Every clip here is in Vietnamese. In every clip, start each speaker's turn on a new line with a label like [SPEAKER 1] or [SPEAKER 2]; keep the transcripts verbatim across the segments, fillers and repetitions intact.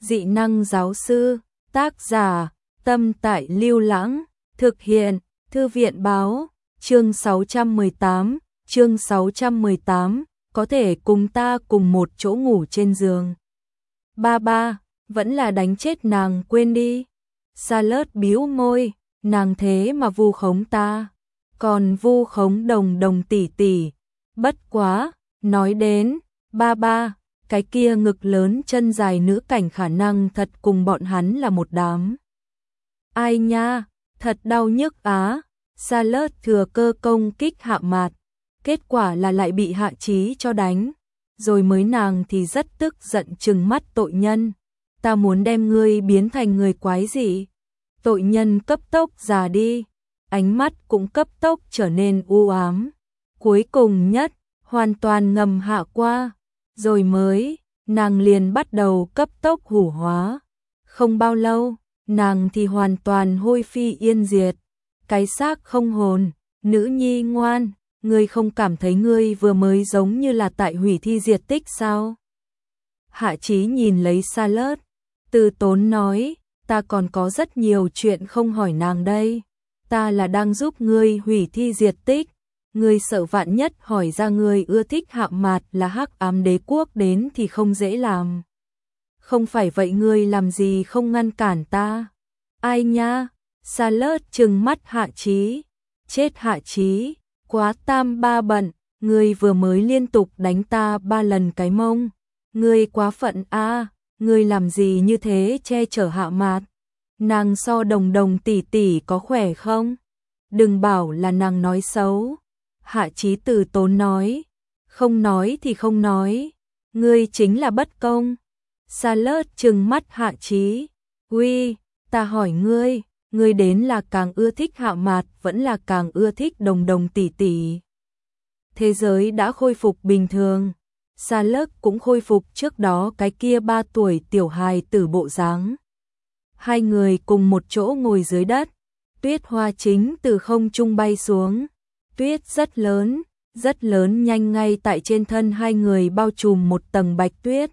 [SPEAKER 1] Dị năng giáo sư, tác giả, Tâm Tại Lưu Lãng, thực hiện, Thư viện báo, chương sáu trăm mười tám, chương sáu trăm mười tám, có thể cùng ta cùng một chỗ ngủ trên giường. Ba ba, vẫn là đánh chết nàng quên đi. Charlotte bĩu môi, nàng thế mà vu khống ta, còn vu khống Đồng Đồng tỷ tỷ. Bất quá, nói đến, ba ba, cái kia ngực lớn chân dài nữ cảnh khả năng thật cùng bọn hắn là một đám. Ai nha, thật đau nhức á. Charlotte thừa cơ công kích Hạ Mạt, kết quả là lại bị Hạ Chí cho đánh. Rồi mới nàng thì rất tức giận trừng mắt tội nhân. Ta muốn đem ngươi biến thành người quái gì? Tội nhân cấp tốc già đi, ánh mắt cũng cấp tốc trở nên u ám. Cuối cùng nhất, hoàn toàn ngầm hạ qua, rồi mới, nàng liền bắt đầu cấp tốc hủ hóa. Không bao lâu, nàng thì hoàn toàn hôi phi yên diệt. Cái xác không hồn, nữ nhi ngoan, ngươi không cảm thấy ngươi vừa mới giống như là tại hủy thi diệt tích sao? Hạ Chí nhìn lấy Charlotte, từ tốn nói, ta còn có rất nhiều chuyện không hỏi nàng đây. Ta là đang giúp ngươi hủy thi diệt tích. Ngươi sợ vạn nhất hỏi ra ngươi ưa thích Hạ Mạt là Hắc Ám Đế Quốc đến thì không dễ làm. Không phải vậy ngươi làm gì không ngăn cản ta? Ai nha? Charlotte trừng mắt Hạ Chí. Chết Hạ Chí, quá tam ba bận, ngươi vừa mới liên tục đánh ta ba lần cái mông. Ngươi quá phận a, à, ngươi làm gì như thế che chở Hạ Mạt? Nàng so Đồng Đồng tỷ tỷ có khỏe không? Đừng bảo là nàng nói xấu. Hạ Chí từ tốn nói, không nói thì không nói, ngươi chính là bất công. Charlotte trừng mắt Hạ Chí, uy, ta hỏi ngươi, ngươi đến là càng ưa thích Hạ Mạt vẫn là càng ưa thích Đồng Đồng tỷ tỷ? Thế giới đã khôi phục bình thường, Charlotte cũng khôi phục trước đó cái kia ba tuổi tiểu hài tử bộ dáng. Hai người cùng một chỗ ngồi dưới đất, tuyết hoa chính từ không trung bay xuống. Tuyết rất lớn, rất lớn nhanh ngay tại trên thân hai người bao trùm một tầng bạch tuyết.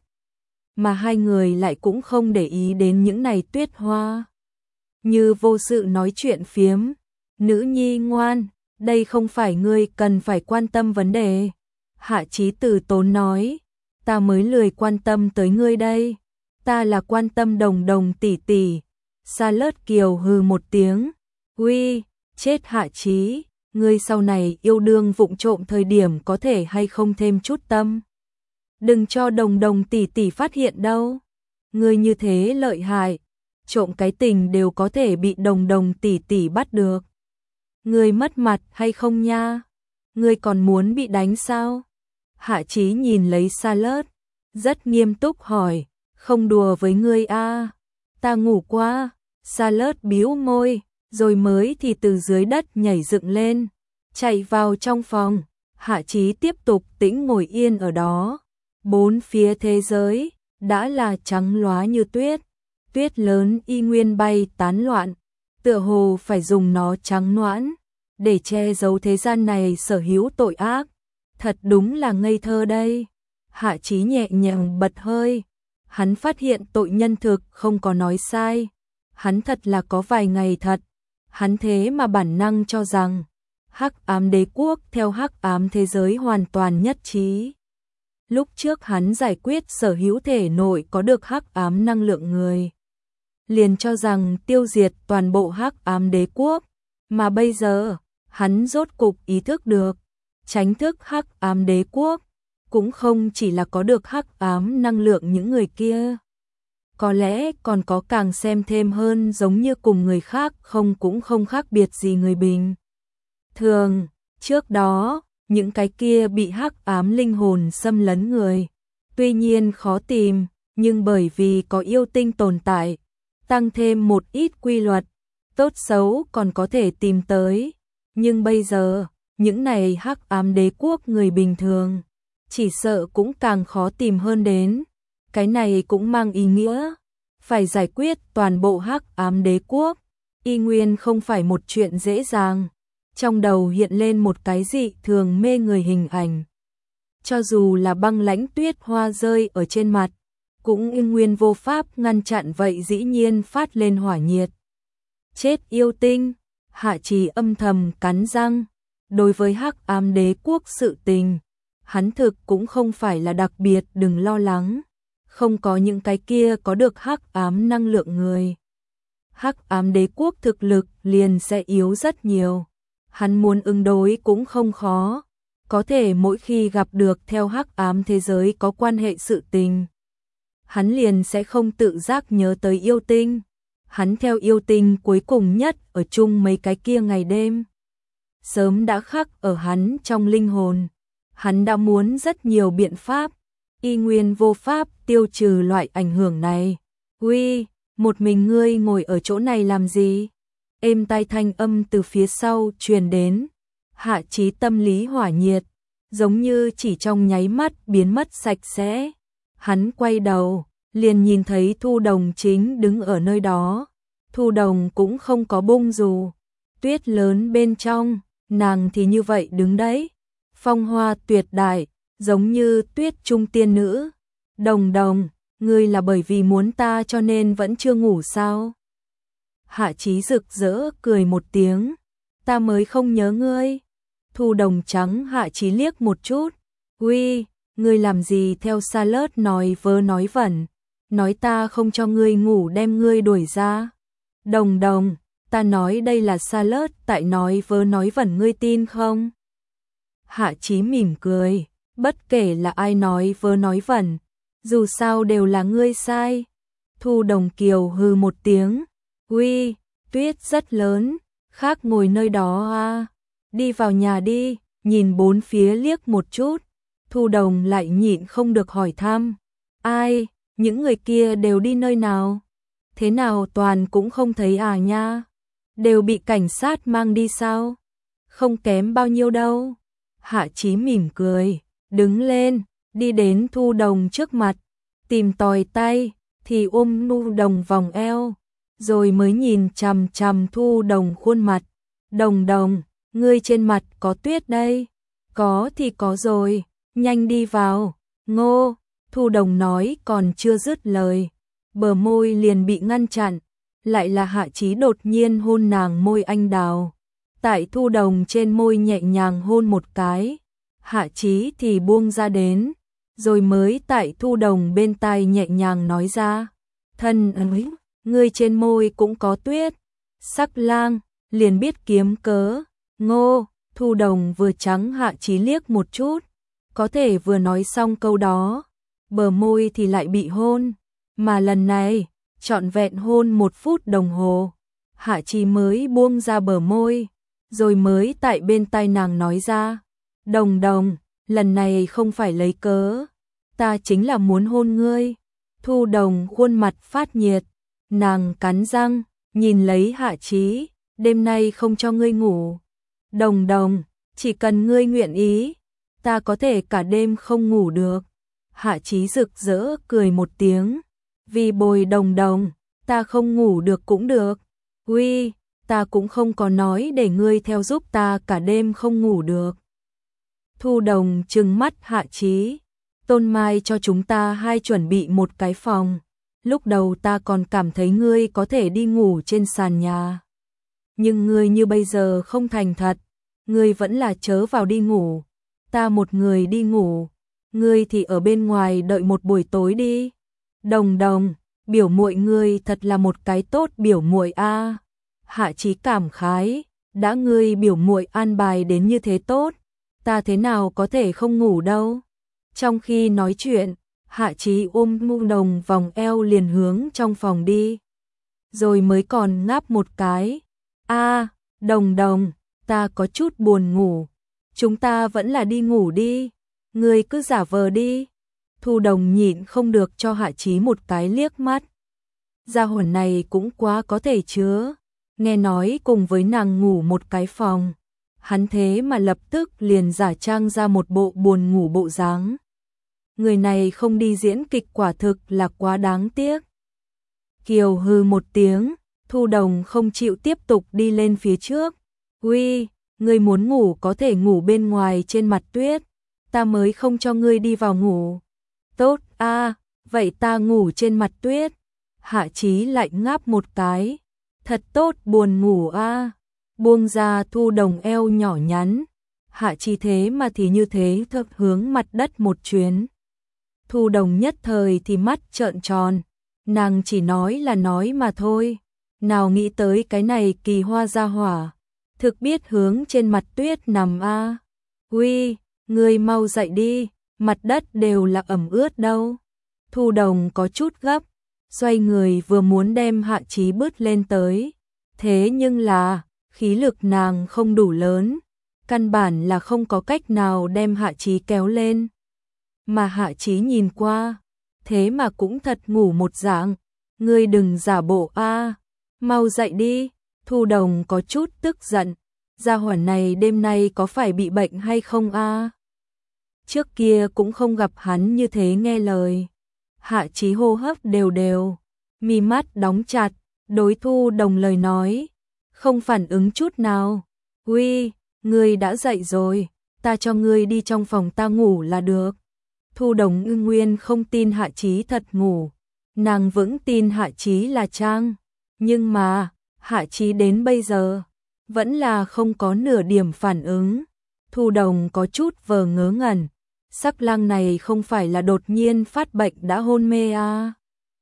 [SPEAKER 1] Mà hai người lại cũng không để ý đến những này tuyết hoa. Như vô sự nói chuyện phiếm. Nữ nhi ngoan, đây không phải ngươi cần phải quan tâm vấn đề. Hạ Chí từ tốn nói, ta mới lười quan tâm tới ngươi đây. Ta là quan tâm Đồng Đồng tỷ tỷ. Charlotte kiều hừ một tiếng. Uy, chết Hạ Chí. Ngươi sau này yêu đương vụng trộm thời điểm có thể hay không thêm chút tâm. Đừng cho Đồng Đồng tỷ tỷ phát hiện đâu. Ngươi như thế lợi hại, trộm cái tình đều có thể bị Đồng Đồng tỷ tỷ bắt được. Ngươi mất mặt hay không nha? Ngươi còn muốn bị đánh sao? Hạ Chí nhìn lấy Charlotte, rất nghiêm túc hỏi, không đùa với ngươi a, à? Ta ngủ qua. Charlotte bĩu môi, rồi mới thì từ dưới đất nhảy dựng lên, chạy vào trong phòng. Hạ Chí tiếp tục tĩnh ngồi yên ở đó. Bốn phía thế giới đã là trắng loá như tuyết, tuyết lớn y nguyên bay tán loạn, tựa hồ phải dùng nó trắng noãn để che giấu thế gian này sở hữu tội ác. Thật đúng là ngây thơ đây. Hạ Chí nhẹ nhàng bật hơi, hắn phát hiện tội nhân thực không có nói sai. Hắn thật là có vài ngày thật, hắn thế mà bản năng cho rằng Hắc Ám Đế Quốc theo Hắc Ám thế giới hoàn toàn nhất trí. Lúc trước hắn giải quyết sở hữu thể nội có được Hắc Ám năng lượng người, liền cho rằng tiêu diệt toàn bộ Hắc Ám Đế Quốc, mà bây giờ, hắn rốt cục ý thức được, tránh thức Hắc Ám Đế Quốc cũng không chỉ là có được Hắc Ám năng lượng những người kia. Có lẽ còn có càng xem thêm hơn giống như cùng người khác không cũng không khác biệt gì người bình thường. Trước đó, những cái kia bị Hắc Ám linh hồn xâm lấn người, tuy nhiên khó tìm, nhưng bởi vì có yêu tinh tồn tại, tăng thêm một ít quy luật, tốt xấu còn có thể tìm tới. Nhưng bây giờ, những này Hắc Ám Đế Quốc người bình thường, chỉ sợ cũng càng khó tìm hơn đến. Cái này cũng mang ý nghĩa phải giải quyết toàn bộ Hắc Ám Đế Quốc, y nguyên không phải một chuyện dễ dàng. Trong đầu hiện lên một cái dị thường mê người hình ảnh. Cho dù là băng lãnh tuyết hoa rơi ở trên mặt, cũng y nguyên vô pháp ngăn chặn vậy dĩ nhiên phát lên hỏa nhiệt. Chết yêu tinh, Hạ Chí âm thầm cắn răng, đối với Hắc Ám Đế quốc sự tình, hắn thực cũng không phải là đặc biệt đừng lo lắng, không có những cái kia có được hắc ám năng lượng người. Hắc Ám Đế quốc thực lực liền sẽ yếu rất nhiều, hắn muốn ứng đối cũng không khó, có thể mỗi khi gặp được theo hắc ám thế giới có quan hệ sự tình, hắn liền sẽ không tự giác nhớ tới yêu tinh. Hắn theo yêu tinh cuối cùng nhất ở chung mấy cái kia ngày đêm, sớm đã khắc ở hắn trong linh hồn. Hắn đã muốn rất nhiều biện pháp, y nguyên vô pháp tiêu trừ loại ảnh hưởng này. Uy, một mình ngươi ngồi ở chỗ này làm gì? Êm tai thanh âm từ phía sau truyền đến. Hạ Chí tâm lý hỏa nhiệt, giống như chỉ trong nháy mắt biến mất sạch sẽ. Hắn quay đầu, liền nhìn thấy Thu Đồng chính đứng ở nơi đó. Thu Đồng cũng không có bung dù, tuyết lớn bên trong, nàng thì như vậy đứng đấy, phong hoa tuyệt đại, giống như tuyết trung tiên nữ. Đồng Đồng, ngươi là bởi vì muốn ta cho nên vẫn chưa ngủ sao? Hạ Chí rực rỡ cười một tiếng, ta mới không nhớ ngươi. Thu Đồng trắng Hạ Chí liếc một chút, uy, ngươi làm gì theo Salad nói vớ nói vẩn, nói ta không cho ngươi ngủ đem ngươi đuổi ra. Đồng Đồng, ta nói đây là Salad tại nói vớ nói vẩn ngươi tin không? Hạ Chí mỉm cười, bất kể là ai nói vớ nói vẩn, dù sao đều là ngươi sai. Thu Đồng Kiều hừ một tiếng, uy, tuyết rất lớn, khác ngồi nơi đó à, đi vào nhà đi, nhìn bốn phía liếc một chút. Thu Đồng lại nhịn không được hỏi thăm, ai, những người kia đều đi nơi nào? Thế nào toàn cũng không thấy à nha? Đều bị cảnh sát mang đi sao? Không kém bao nhiêu đâu. Hạ Chí mỉm cười, đứng lên, đi đến Thu Đồng trước mặt, tìm tòi tay, thì ôm Thu Đồng vòng eo, rồi mới nhìn chằm chằm Thu Đồng khuôn mặt. Đồng Đồng, ngươi trên mặt có tuyết đây. Có thì có rồi, nhanh đi vào. Ngô, Thu Đồng nói còn chưa dứt lời, bờ môi liền bị ngăn chặn, lại là Hạ Chí đột nhiên hôn nàng môi anh đào. Tại Thu Đồng trên môi nhẹ nhàng hôn một cái, Hạ Chí thì buông ra đến, rồi mới tại Thu Đồng bên tai nhẹ nhàng nói ra, thân ơi, ngươi trên môi cũng có tuyết. Sắc lang, liền biết kiếm cớ. Ngô, Thu Đồng vừa trắng Hạ Chí liếc một chút, có thể vừa nói xong câu đó, bờ môi thì lại bị hôn, mà lần này, trọn vẹn hôn một phút đồng hồ, Hạ Chí mới buông ra bờ môi, rồi mới tại bên tai nàng nói ra, Đồng Đồng, lần này không phải lấy cớ, ta chính là muốn hôn ngươi. Thu Đồng khuôn mặt phát nhiệt, nàng cắn răng, nhìn lấy Hạ Chí, đêm nay không cho ngươi ngủ. Đồng Đồng, chỉ cần ngươi nguyện ý, ta có thể cả đêm không ngủ được. Hạ Chí rực rỡ cười một tiếng, vì bồi Đồng Đồng, ta không ngủ được cũng được. Uy, ta cũng không có nói để ngươi theo giúp ta cả đêm không ngủ được. Thu Đồng trừng mắt Hạ Chí, Tôn Mai cho chúng ta hai chuẩn bị một cái phòng, lúc đầu ta còn cảm thấy ngươi có thể đi ngủ trên sàn nhà. Nhưng ngươi như bây giờ không thành thật, ngươi vẫn là chớ vào đi ngủ, ta một người đi ngủ, ngươi thì ở bên ngoài đợi một buổi tối đi. Đồng Đồng, biểu muội ngươi thật là một cái tốt biểu muội a. Hạ Chí cảm khái, đã ngươi biểu muội an bài đến như thế tốt, ta thế nào có thể không ngủ đâu. Trong khi nói chuyện, Hạ Chí ôm Thu Đồng vòng eo liền hướng trong phòng đi, rồi mới còn ngáp một cái. A, Đồng Đồng, ta có chút buồn ngủ, chúng ta vẫn là đi ngủ đi, ngươi cứ giả vờ đi. Thu Đồng nhịn không được cho Hạ Chí một cái liếc mắt. Gia hồn này cũng quá có thể chứa, nghe nói cùng với nàng ngủ một cái phòng, hắn thế mà lập tức liền giả trang ra một bộ buồn ngủ bộ dáng. Người này không đi diễn kịch quả thực là quá đáng tiếc. Kiều hừ một tiếng, Thu Đồng không chịu tiếp tục đi lên phía trước. Uy, ngươi muốn ngủ có thể ngủ bên ngoài trên mặt tuyết, ta mới không cho ngươi đi vào ngủ. Tốt a, vậy ta ngủ trên mặt tuyết. Hạ Chí lại ngáp một cái, thật tốt buồn ngủ a. Buông ra Thu Đồng eo nhỏ nhắn, Hạ Chí thế mà thì như thế thật hướng mặt đất một chuyến. Thu Đồng nhất thời thì mắt trợn tròn, nàng chỉ nói là nói mà thôi, nào nghĩ tới cái này kỳ hoa gia hỏa, thực biết hướng trên mặt tuyết nằm a. Uy, ngươi mau dậy đi, mặt đất đều là ẩm ướt đâu. Thu Đồng có chút gấp, xoay người vừa muốn đem Hạ Chí bứt lên tới, thế nhưng là khí lực nàng không đủ lớn, căn bản là không có cách nào đem Hạ Chí kéo lên. Mà Hạ Chí nhìn qua, thế mà cũng thật ngủ một dạng, ngươi đừng giả bộ a, mau dậy đi. Thu Đồng có chút tức giận, gia hỏa này đêm nay có phải bị bệnh hay không a? Trước kia cũng không gặp hắn như thế nghe lời. Hạ Chí hô hấp đều đều, mi mắt đóng chặt, đối Thu Đồng lời nói, không phản ứng chút nào. Uy, ngươi đã dậy rồi, ta cho ngươi đi trong phòng ta ngủ là được. Thu Đồng ưng nguyên không tin Hạ Chí thật ngủ, nàng vững tin Hạ Chí là trang, nhưng mà Hạ Chí đến bây giờ vẫn là không có nửa điểm phản ứng. Thu Đồng có chút vờ ngớ ngẩn, Sắc Lang này không phải là đột nhiên phát bệnh đã hôn mê à?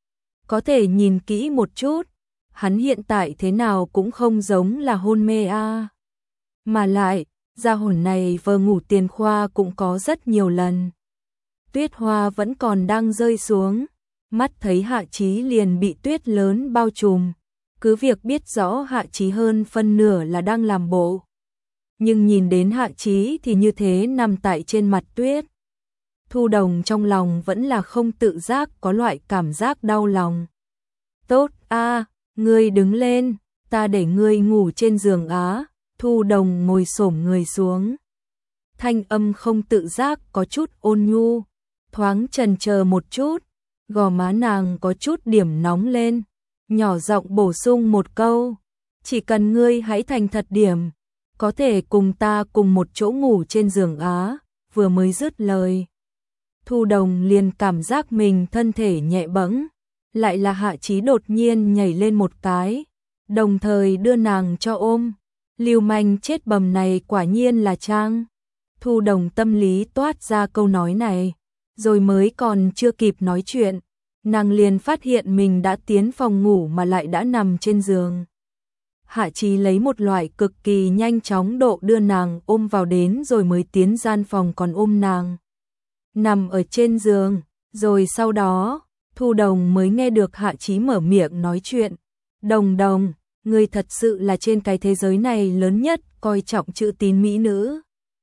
[SPEAKER 1] Có thể nhìn kỹ một chút, hắn hiện tại thế nào cũng không giống là hôn mê à? Mà lại, gia hồn này vờ ngủ tiền khoa cũng có rất nhiều lần. Tuyết hoa vẫn còn đang rơi xuống, mắt thấy Hạ Chí liền bị tuyết lớn bao trùm, cứ việc biết rõ Hạ Chí hơn phân nửa là đang làm bộ. Nhưng nhìn đến Hạ Chí thì như thế nằm tại trên mặt tuyết. Thu Đồng trong lòng vẫn là không tự giác có loại cảm giác đau lòng. Tốt a, ngươi đứng lên, ta để ngươi ngủ trên giường á. Thu Đồng ngồi xổm người xuống. Thanh âm không tự giác có chút ôn nhu, thoáng chần chờ một chút, gò má nàng có chút điểm nóng lên, nhỏ giọng bổ sung một câu, chỉ cần ngươi hãy thành thật điểm, có thể cùng ta cùng một chỗ ngủ trên giường á. Vừa mới dứt lời, Thu Đồng liền cảm giác mình thân thể nhẹ bẫng, lại là Hạ Chí đột nhiên nhảy lên một cái, đồng thời đưa nàng cho ôm. Lưu manh chết bầm này quả nhiên là trang. Thu Đồng tâm lý toát ra câu nói này, rồi mới còn chưa kịp nói chuyện, nàng liền phát hiện mình đã tiến phòng ngủ mà lại đã nằm trên giường. Hạ Chí lấy một loại cực kỳ nhanh chóng độ đưa nàng ôm vào đến rồi mới tiến gian phòng còn ôm nàng nằm ở trên giường, rồi sau đó, Thu Đồng mới nghe được Hạ Chí mở miệng nói chuyện. Đồng Đồng, ngươi thật sự là trên cái thế giới này lớn nhất coi trọng chữ tín mỹ nữ.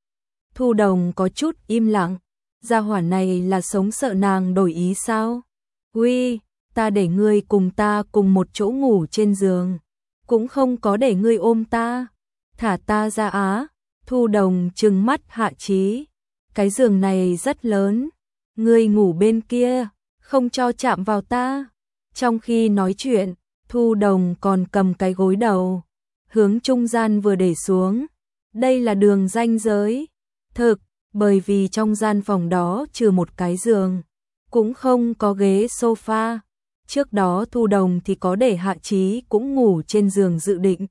[SPEAKER 1] Thu Đồng có chút im lặng, gia hỏa này là sống sợ nàng đổi ý sao? Uy, ta để ngươi cùng ta cùng một chỗ ngủ trên giường, cũng không có để ngươi ôm ta, thả ta ra á. Thu Đồng trừng mắt Hạ Chí, cái giường này rất lớn, ngươi ngủ bên kia, không cho chạm vào ta. Trong khi nói chuyện, Thu Đồng còn cầm cái gối đầu, hướng trung gian vừa để xuống. Đây là đường ranh giới. Thực, bởi vì trong gian phòng đó trừ một cái giường, cũng không có ghế sofa. Trước đó Thu Đồng thì có để Hạ Chí cũng ngủ trên giường dự định.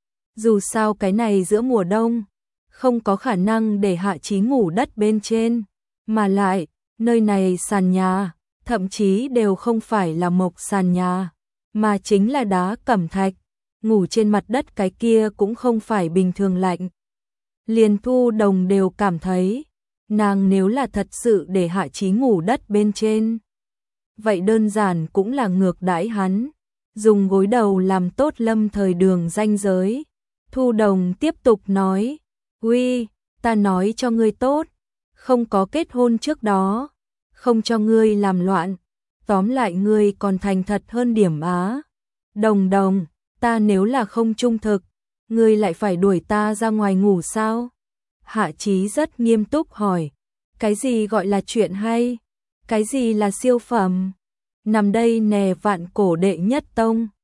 [SPEAKER 1] Dù sao cái này giữa mùa đông, không có khả năng để Hạ Chí ngủ đất bên trên. Mà lại, nơi này sàn nhà, thậm chí đều không phải là mộc sàn nhà, mà chính là đá cẩm thạch, ngủ trên mặt đất cái kia cũng không phải bình thường lạnh. Liền Thu Đồng đều cảm thấy, nàng nếu là thật sự để Hạ Chí ngủ đất bên trên, vậy đơn giản cũng là ngược đãi hắn, dùng gối đầu làm tốt lâm thời đường ranh giới. Thu Đồng tiếp tục nói, uy, ta nói cho ngươi tốt, không có kết hôn trước đó, không cho ngươi làm loạn, tóm lại ngươi còn thành thật hơn điểm á. Đồng Đồng, ta nếu là không trung thực, ngươi lại phải đuổi ta ra ngoài ngủ sao? Hạ Chí rất nghiêm túc hỏi, cái gì gọi là chuyện hay? Cái gì là siêu phẩm? Nằm đây nè vạn cổ đệ nhất tông,